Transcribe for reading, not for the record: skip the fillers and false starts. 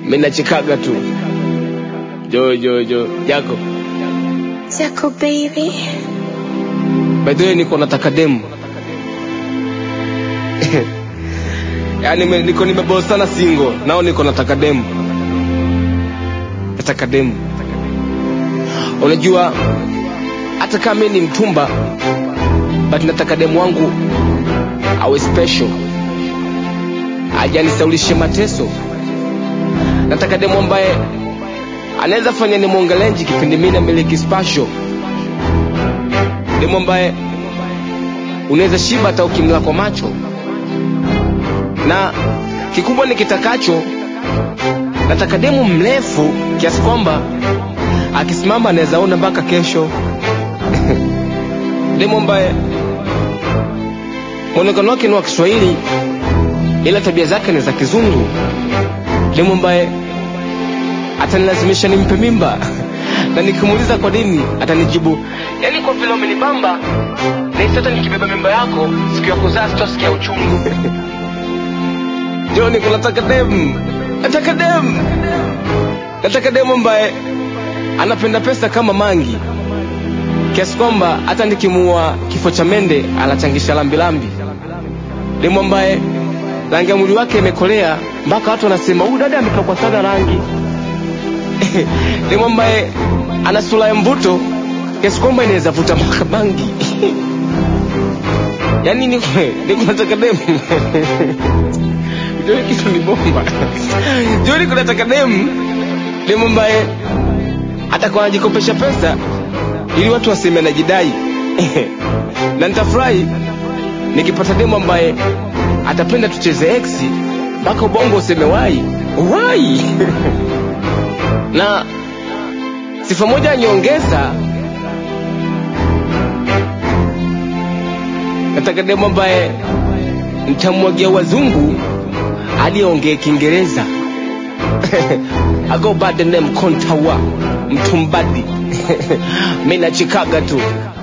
Mimi nachikaga tu. Jo Jaco baby. By the way niko nataka demu. Yaani niko nimeboa sana single. Nao niko nataka demu. Nataka demu. Unajua hata kama mimi ni mtumba, but nataka demu wangu awe special. Ajanisaulishe mateso. Nataka demu ambaye anaweza fanya ni muongelenji kipindi mimi na miliki special. Demu ambaye unaweza shiba hata ukimla kwa macho. Na kikubwa nikitakacho, nataka demu mrefu kiasi kwamba akisimama anaweza ona mpaka kesho. Demu ambaye muonekano wake ni wa Kiswahili ila tabia zake ni za Kizungu. Demu ambaye atanilazimisha nimpe mimba. Na nikimuuliza kwa nini atanijibu, yaani kwa vile umenibamba na sasa nikibeba mimba yako siku ya kuzaa sitosikia uchungu. Joni kunataka demu. Nataka demu ambaye anapenda pesa kama mangi, kiasi kwamba hata nikimuua kifo cha mende anachangisha lambi. Demu ambaye rangi ya mwili wake imekolea mpaka watu wanasema huyu dada amepakwa sana rangi. Demu ambaye ana sura ya mvuto kiasi kwamba inaweza vuta mpaka bangi. Yaani niko nataka demu. Ndio kitu ni bomba. Ndio nataka demu ambaye atakuwa anajikopesha pesa ili watu waseme anajidai. Na nitafurahi nikipata demu ambaye atapenda tucheze X mpaka ubongo useme wai. Na sifa moja nyongeza, nataka demu ambaye nitamwagia wazungu hadi aongee Kiingereza. I go by the name Kontawa Mtumbadi. Mimi nachikaga tu.